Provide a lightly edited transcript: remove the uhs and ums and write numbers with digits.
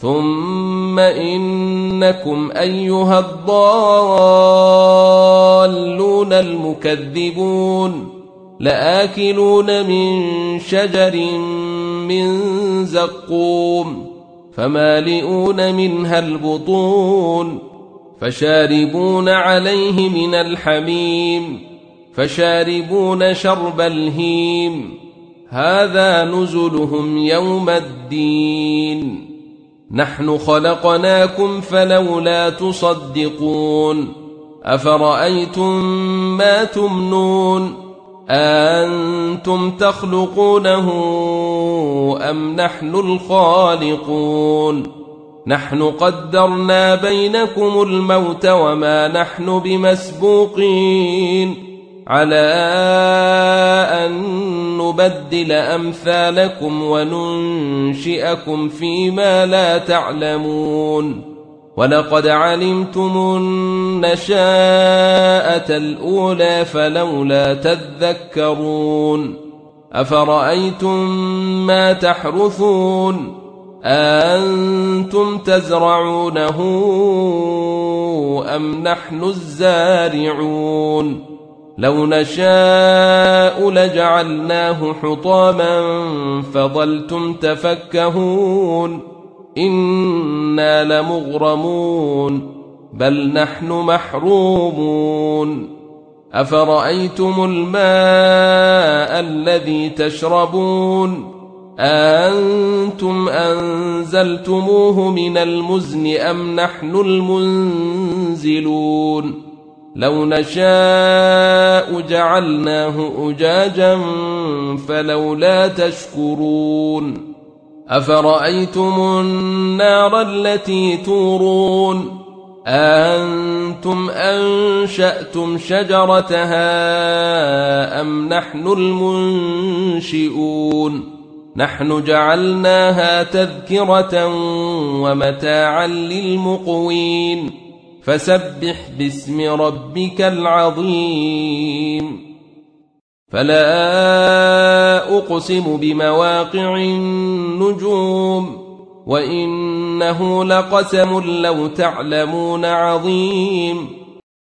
ثم إنكم أيها الضالون المكذبون لآكلون من شجر من زقوم فمالئون منها البطون فشاربون عليه من الحميم فشاربون شرب الهيم هذا نزلهم يوم الدين نحن خلقناكم فلولا تصدقون أفرأيتم ما تمنون أأنتم تخلقونه أم نحن الخالقون نحن قدرنا بينكم الموت وما نحن بمسبوقين على أن نبدل أمثالكم وننشئكم فيما لا تعلمون ولقد علمتم النشاءة الأولى فلولا تذكرون أفرأيتم ما تحرثون أأنتم تزرعونه أم نحن الزارعون لو نشاء لجعلناه حطاما فظلتم تفكهون إنا لمغرمون بل نحن محرومون أفرأيتم الماء الذي تشربون أأنتم أنزلتموه من المزن أم نحن المنزلون لو نشاء جعلناه أجاجا فلولا تشكرون أفرأيتم النار التي تورون أأنتم أنشأتم شجرتها أم نحن المنشئون نحن جعلناها تذكرة ومتاعا للمقوين فسبح باسم ربك العظيم فلا أقسم بمواقع النجوم وإنه لقسم لو تعلمون عظيم